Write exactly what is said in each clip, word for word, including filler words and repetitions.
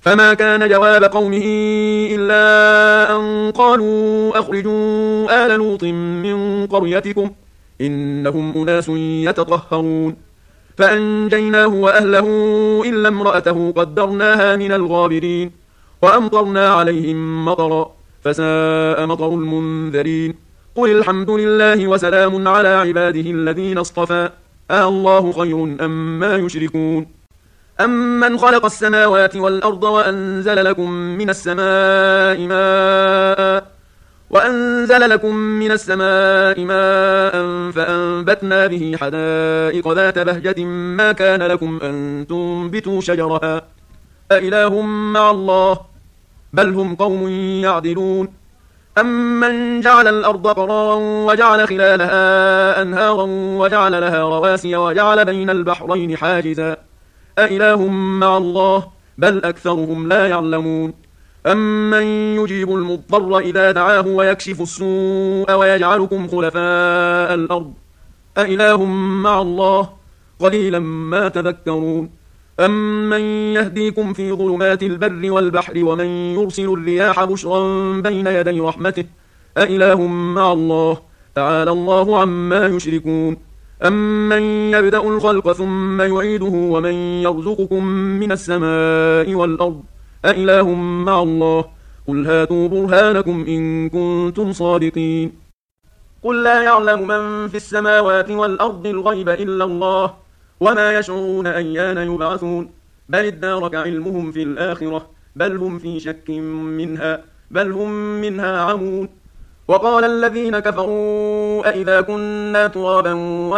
فما كان جواب قومه إلا أن قالوا أخرجوا آل لوط من قريتكم إنهم أناس يتطهرون فأنجيناه وأهله إلا امرأته قدرناها من الغابرين وأمطرنا عليهم مطرا فساء مطر المنذرين قل الحمد لله وسلام على عباده الذين اصطفى أالله خير أم ما يشركون أمن خلق السماوات والأرض وأنزل لكم من السماء ماء وأنزل لكم من السماء ماء فأنبتنا به حدائق ذات بهجة ما كان لكم أن تنبتوا شجرها أإله مع الله بل هم قوم يعدلون أمن جعل الأرض قرارا وجعل خلالها أنهارا وجعل لها رواسي وجعل بين البحرين حاجزا أإله مع الله بل أكثرهم لا يعلمون أمن يجيب المضطر إذا دعاه ويكشف السوء ويجعلكم خلفاء الأرض أإله مع الله قليلا ما تذكرون أمن يهديكم في ظلمات البر والبحر ومن يرسل الرياح بشرا بين يدي رحمته أإله مع الله تعالى الله عما يشركون أمن يبدأ الخلق ثم يعيده ومن يرزقكم من السماء والأرض أإله مع الله قل هاتوا برهانكم إن كنتم صادقين قل لا يعلم من في السماوات والأرض الغيب إلا الله وما يشعرون أيان يبعثون بل ادارك علمهم في الآخرة بل هم في شك منها بل هم منها عمون وقال الذين كفروا أئذا كنا ترابا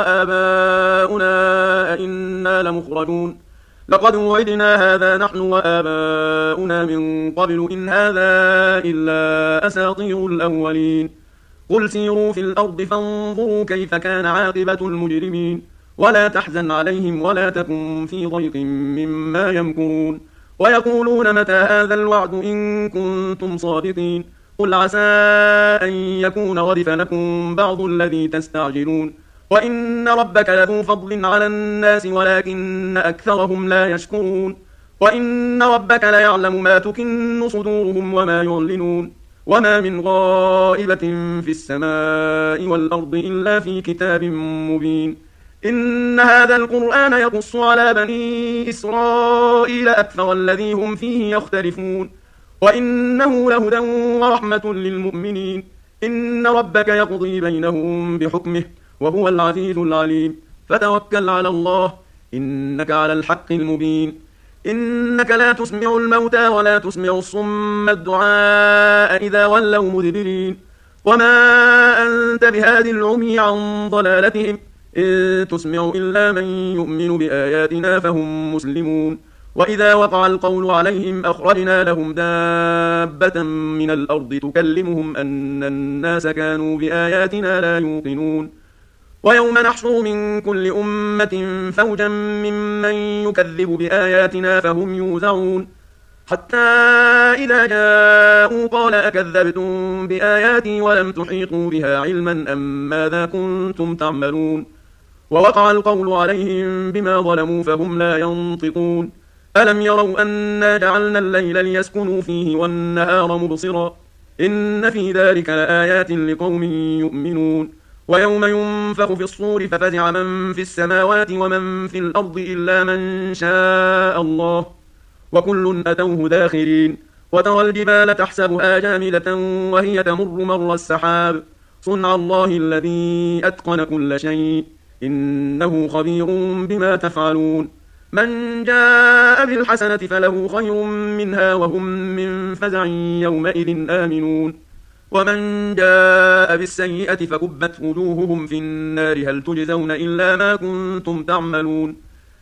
وآباؤنا أئنا لمخرجون لقد وعدنا هذا نحن وآباؤنا من قبل إن هذا إلا أساطير الأولين قل سيروا في الأرض فانظروا كيف كان عاقبة المجرمين ولا تحزن عليهم ولا تكن في ضيق مما يمكرون ويقولون متى هذا الوعد إن كنتم صادقين قل عسى أن يكون ردف لكم بعض الذي تستعجلون وإن ربك لذو فضل على الناس ولكن أكثرهم لا يشكرون وإن ربك ليعلم ما تكن صدورهم وما يعلنون وما من غائبة في السماء والأرض إلا في كتاب مبين إن هذا القرآن يقص على بني إسرائيل أكثر الذي هم فيه يختلفون وإنه لهدى ورحمة للمؤمنين إن ربك يقضي بينهم بحكمه وهو العزيز العليم فتوكل على الله إنك على الحق المبين إنك لا تسمع الموتى ولا تسمع الصم الدعاء إذا ولوا مدبرين وما أنت بهاد العمي عن ضلالتهم إن تسمع إلا من يؤمن بآياتنا فهم مسلمون وإذا وقع القول عليهم أخرجنا لهم دابة من الأرض تكلمهم أن الناس كانوا بآياتنا لا يوقنون ويوم نحشر من كل أمة فوجا ممن يكذب بآياتنا فهم يوزعون حتى إذا جاءوا قال أكذبتم بآياتي ولم تحيطوا بها علما أم ماذا كنتم تعملون ووقع القول عليهم بما ظلموا فهم لا ينطقون ألم يروا أنا جعلنا الليل ليسكنوا فيه والنهار مبصرا إن في ذلك لآيات لقوم يؤمنون ويوم ينفخ في الصور ففزع من في السماوات ومن في الأرض إلا من شاء الله وكل أتوه داخرين وترى الجبال تحسبها جامدة وهي تمر مر السحاب صنع الله الذي أتقن كل شيء إنه خبير بما تفعلون من جاء بالحسنة فله خير منها وهم من فزع يومئذ آمنون ومن جاء بالسيئة فكبت وجوههم في النار هل تجزون إلا ما كنتم تعملون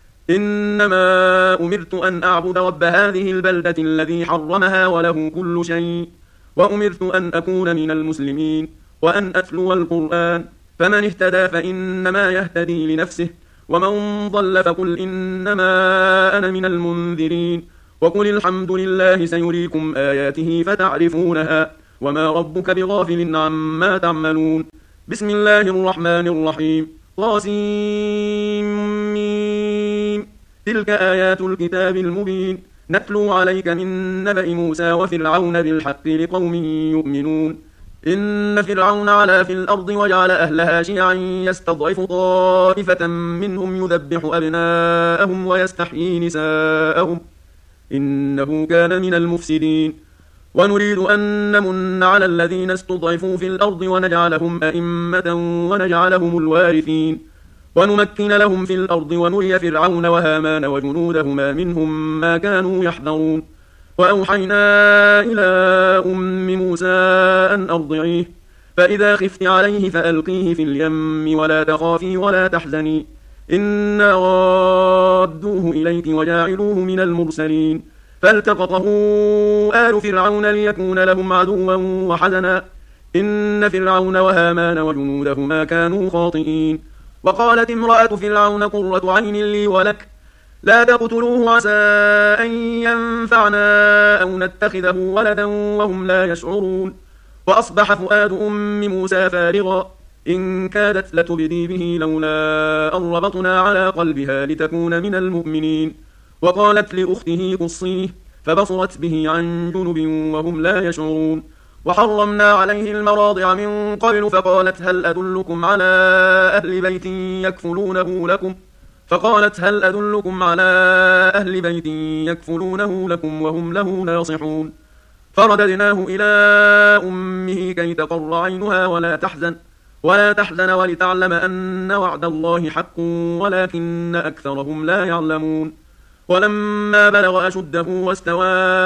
إنما أمرت أن أعبد رب هذه البلدة الذي حرمها وله كل شيء وأمرت أن أكون من المسلمين وأن أتلو القرآن فمن اهتدى فإنما يهتدي لنفسه ومن ضل فقل إنما أنا من المنذرين وقل الحمد لله سيريكم آياته فتعرفونها وما ربك بغافل عما تعملون بسم الله الرحمن الرحيم طاسيم تلك آيات الكتاب المبين نتلو عليك من نبأ موسى وفرعون بالحق لقوم يؤمنون إن فرعون علا في الأرض وجعل أهلها شيعا يستضعف طائفة منهم يذبح أبناءهم ويستحيي نساءهم إنه كان من المفسدين ونريد أن نمن على الذين استضعفوا في الأرض ونجعلهم أئمة ونجعلهم الوارثين ونمكن لهم في الأرض ونري فرعون وهامان وجنودهما منهم ما كانوا يحذرون وأوحينا إلى أم موسى أن أرضعيه فإذا خفت عليه فألقيه في اليم ولا تخافي ولا تحزني إنا رادوه إليك وجاعلوه من المرسلين فالتقطه آل فرعون ليكون لهم عدوا وحزنا إن فرعون وهامان وجنودهما كانوا خاطئين وقالت امرأة فرعون قرة عين لي ولك لا تقتلوه عسى أن ينفعنا أو نتخذه ولدا وهم لا يشعرون وأصبح فؤاد أم موسى فارغا إن كادت لتبدي به لولا أن ربطنا على قلبها لتكون من المؤمنين وقالت لأخته قصيه فبصرت به عن جنب وهم لا يشعرون وحرمنا عليه المراضع من قبل فقالت هل أدلكم على أهل بيت يكفلونه لكم فقالت هل أدلكم على أهل بيت يكفلونه لكم وهم له ناصحون فرددناه إلى أمه كي تقر عينها ولا تحزن ولا تحزن ولتعلم أن وعد الله حق ولكن أكثرهم لا يعلمون ولما بلغ أشده واستوى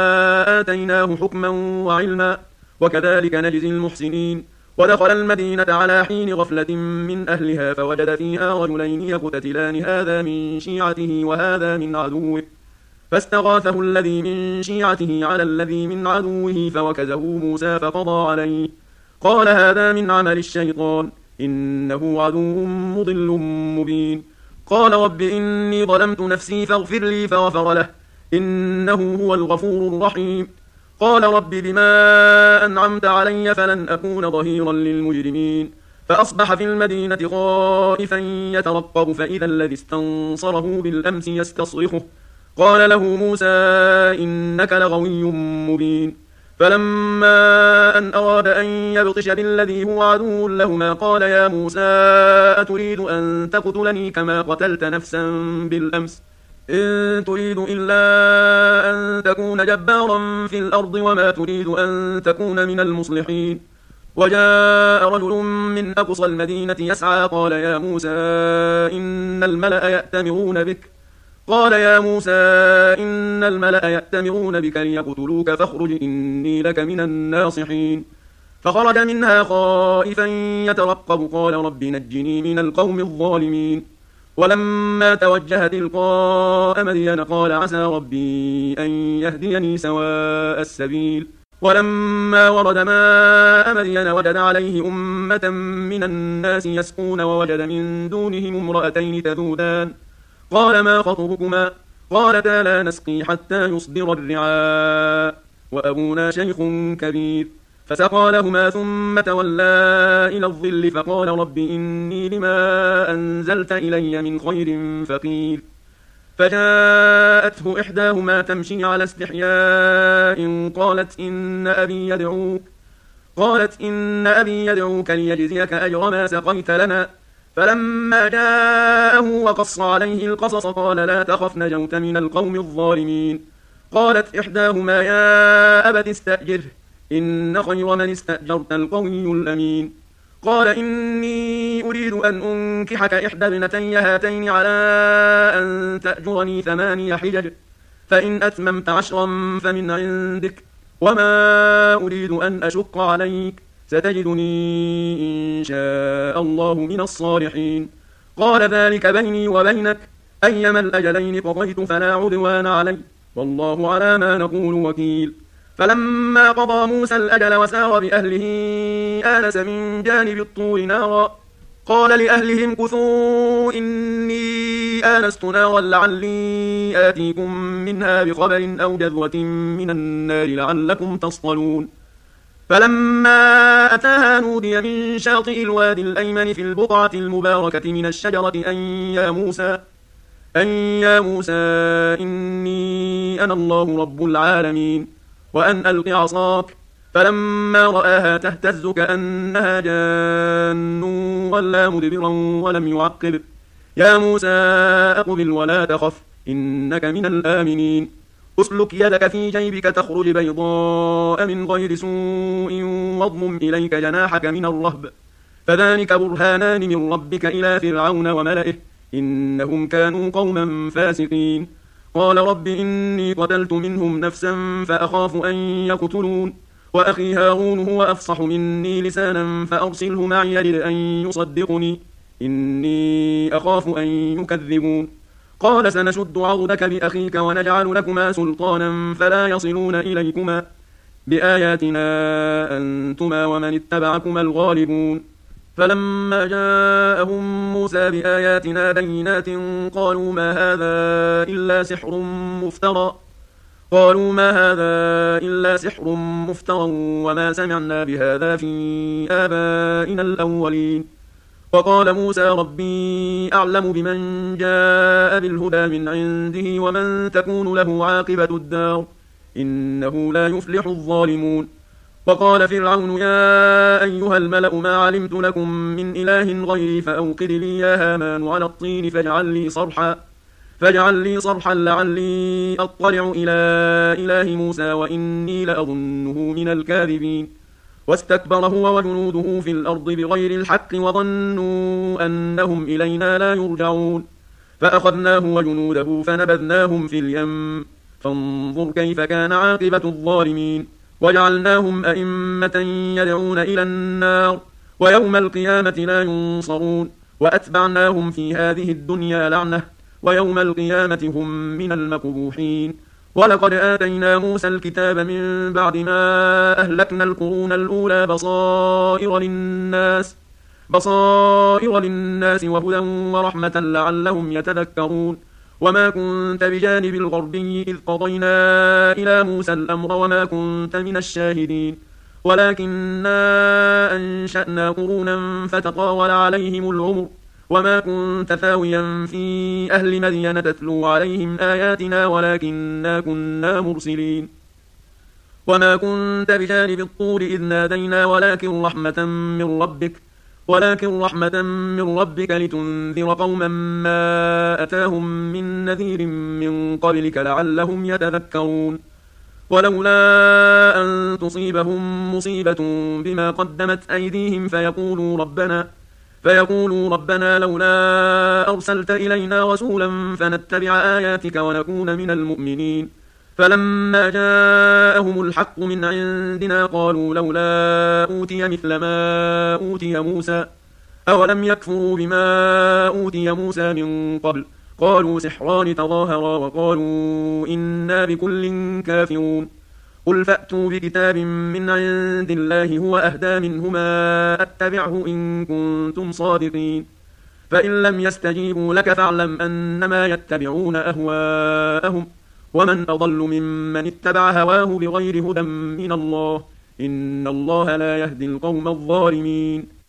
آتيناه حكما وعلما وكذلك نجزي المحسنين ودخل المدينة على حين غفلة من أهلها فوجد فيها رجلين يقتتلان هذا من شيعته وهذا من عدوه فاستغاثه الذي من شيعته على الذي من عدوه فوكزه موسى فقضى عليه قال هذا من عمل الشيطان إنه عدو مضل مبين قال رب إني ظلمت نفسي فاغفر لي فغفر له إنه هو الغفور الرحيم قال رب بما أنعمت علي فلن أكون ظهيرا للمجرمين فأصبح في المدينة خائفا يترقب فإذا الذي استنصره بالأمس يستصرخه قال له موسى إنك لغوي مبين فلما أن أراد أن يبطش بالذي هو عدو لهما قال يا موسى أتريد أن تقتلني كما قتلت نفسا بالأمس إن تريد إلا أن تكون جبارا في الأرض وما تريد أن تكون من المصلحين وجاء رجل من أقصى المدينة يسعى قال يا موسى إن الملأ يأتمرون بك قال يا موسى إن الملأ يأتمرون بك ليقتلوك فاخرج إني لك من الناصحين فخرج منها خائفا يترقب قال رب نجني من القوم الظالمين ولما توجه تلقاء مدين قال عسى ربي أن يهديني سواء السبيل ولما ورد ماء مدين وجد عليه أمة من الناس يسقون ووجد من دونهم امرأتين تذودان قال ما خطبكما قالتا لا نسقي حتى يصدر الرعاء وأبونا شيخ كبير فسقى لهما ثم تولى إلى الظل فقال رب إني لما أنزلت إلي من خير فقير فجاءته إحداهما تمشي على استحياء قالت إن أبي يدعوك قالت إن أبي يدعوك ليجزيك أجر ما سقيت لنا فلما جاءه وقص عليه القصص قال لا تخف نجوت من القوم الظالمين قالت إحداهما يا أبت استأجره إن خير من استأجرت القوي الأمين قال إني أريد أن أنكحك إحدى ابنتي هاتين على أن تأجرني ثماني حجج فإن أتممت عشرا فمن عندك وما أريد أن أشق عليك ستجدني إن شاء الله من الصالحين قال ذلك بيني وبينك أيما الأجلين قضيت فلا عدوان علي والله على ما نقول وكيل فلما قضى موسى الأجل وسار بأهله آنس من جانب الطور نارا قال لأهلهم كثوا إني آنست نارا لعلي آتيكم منها بخبر أو جذوة من النار لعلكم تصطلون فلما أتاها نودي من شاطئ الوادي الأيمن في البقعة المباركة من الشجرة أن يا موسى أن يا موسى إني أنا الله رب العالمين وأن ألق عصاك. فلما رآها تهتز كأنها جان ولا مدبرا ولم يعقب. يا موسى أقبل ولا تخف إنك من الآمنين. أسلك يدك في جيبك تخرج بيضاء من غير سوء واضمم إليك جناحك من الرهب فذلك برهانان من ربك إلى فرعون وملئه إنهم كانوا قوما فاسقين. قال رب إني قتلت منهم نفسا فأخاف أن يقتلون وأخي هارون هو أفصح مني لسانا فأرسله معي يرد أن يصدقني إني أخاف أن يكذبون. قال سنشد عضدك بأخيك ونجعل لكما سلطانا فلا يصلون إليكما بآياتنا أنتما ومن اتبعكما الغالبون. فلما جاءهم موسى بآياتنا بينات قالوا ما هذا إلا سحر مفترى قالوا ما هذا إلا سحر مفترى وما سمعنا بهذا في آبائنا الأولين. وقال موسى ربي أعلم بمن جاء بالهدى من عنده ومن تكون له عاقبة الدار إنه لا يفلح الظالمون. وقال فرعون يا أيها الملأ ما علمت لكم من إله غيري فأوقد لي يا هامان على الطين فاجعل لي صرحا فاجعل لي صرحا لعلي أطلع إلى إله موسى وإني لأظنه من الكاذبين. واستكبر هو وجنوده في الأرض بغير الحق وظنوا أنهم إلينا لا يرجعون فأخذناه وجنوده فنبذناهم في اليم فانظر كيف كان عاقبة الظالمين. وجعلناهم أئمة يدعون إلى النار ويوم القيامة لا ينصرون وأتبعناهم في هذه الدنيا لعنة ويوم القيامة هم من المقبوحين. ولقد آتينا موسى الكتاب من بعد ما أهلكنا القرون الأولى بصائر للناس بصائر للناس وهدى ورحمة لعلهم يتذكرون. وما كنت بجانب الغربي إذ قضينا إلى موسى الأمر وما كنت من الشاهدين ولكننا أنشأنا قرونا فتطاول عليهم العمر وما كنت ثاويا في أهل مدين تتلو عليهم آياتنا ولكننا كنا مرسلين. وما كنت بجانب الطور إذ نادينا ولكن رحمة من ربك ولكن رحمة من ربك لتنذر قوما ما أتاهم من نذير من قبلك لعلهم يتذكرون. ولولا أن تصيبهم مصيبة بما قدمت أيديهم فيقولوا ربنا فيقولوا ربنا لولا أرسلت إلينا رسولا فنتبع آياتك ونكون من المؤمنين. فلما جاءهم الحق من عندنا قالوا لولا أوتي مثل ما أوتي موسى أولم يكفروا بما أوتي موسى من قبل قالوا سحران تظاهرا وقالوا إنا بكل كافرون. قل فأتوا بكتاب من عند الله هو أهدى منهما أتبعه إن كنتم صادقين. فإن لم يستجيبوا لك فاعلم أنما يتبعون أهواءهم ومن أضل ممن اتبع هواه بغير هدى من الله إن الله لا يهدي القوم الظالمين.